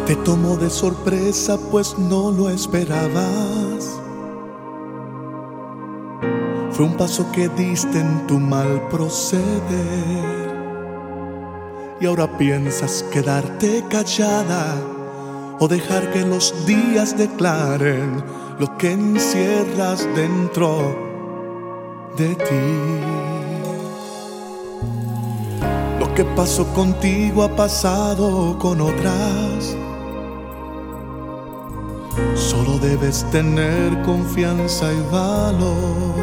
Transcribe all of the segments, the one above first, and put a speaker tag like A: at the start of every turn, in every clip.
A: Te tomó de sorpresa, pues no lo esperabas. Fue un paso que diste en tu mal proceder, y ahora piensas quedarte callada o dejar que los días declaren lo que encierras dentro de ti. Lo que pasó contigo ha pasado con otras. Solo debes tener confianza y valor.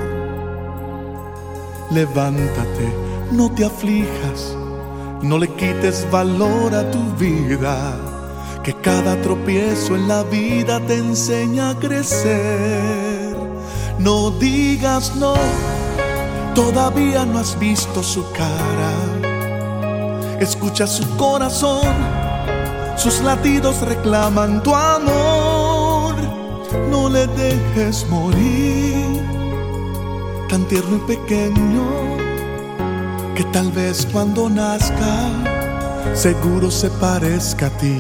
A: Levántate, no te aflijas, no le quites valor a tu vida, que cada tropiezo en la vida te enseña a crecer. No digas no, todavía no has visto su cara. Escucha su corazón, sus latidos reclaman tu amor. No le dejes morir, tan tierno y pequeño, que tal vez cuando nazca seguro se parezca a ti.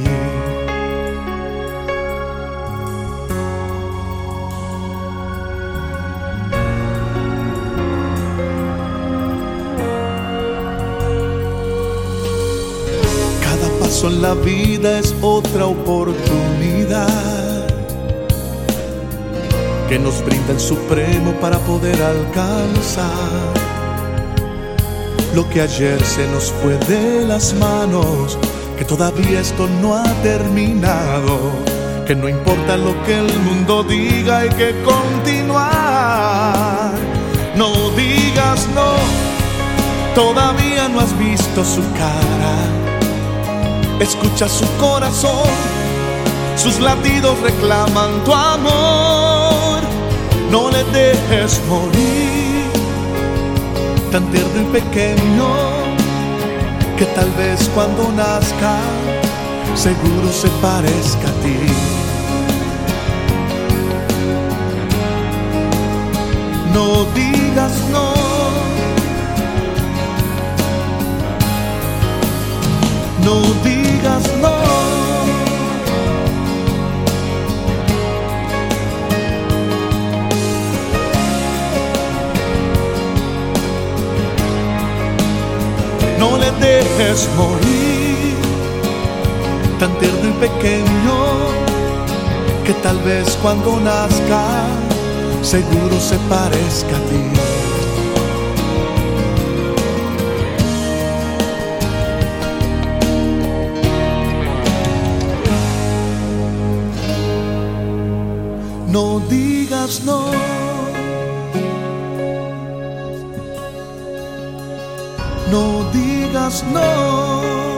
A: Cada paso en la vida es otra oportunidad que nos brinda el Supremo para poder alcanzar lo que ayer se nos fue de las manos, que todavía esto no ha terminado, que no importa lo que el mundo diga, hay que continuar. No digas no, todavía no has visto su cara. Escucha su corazón, sus latidos reclaman tu amor. No le dejes morir, tan tierno y pequeño, que tal vez cuando nazca seguro se parezca a ti. No digas no, no digas no. No le dejes morir, tan tierno y pequeño, que tal vez cuando nazca seguro se parezca a ti. No digas no, no digas no.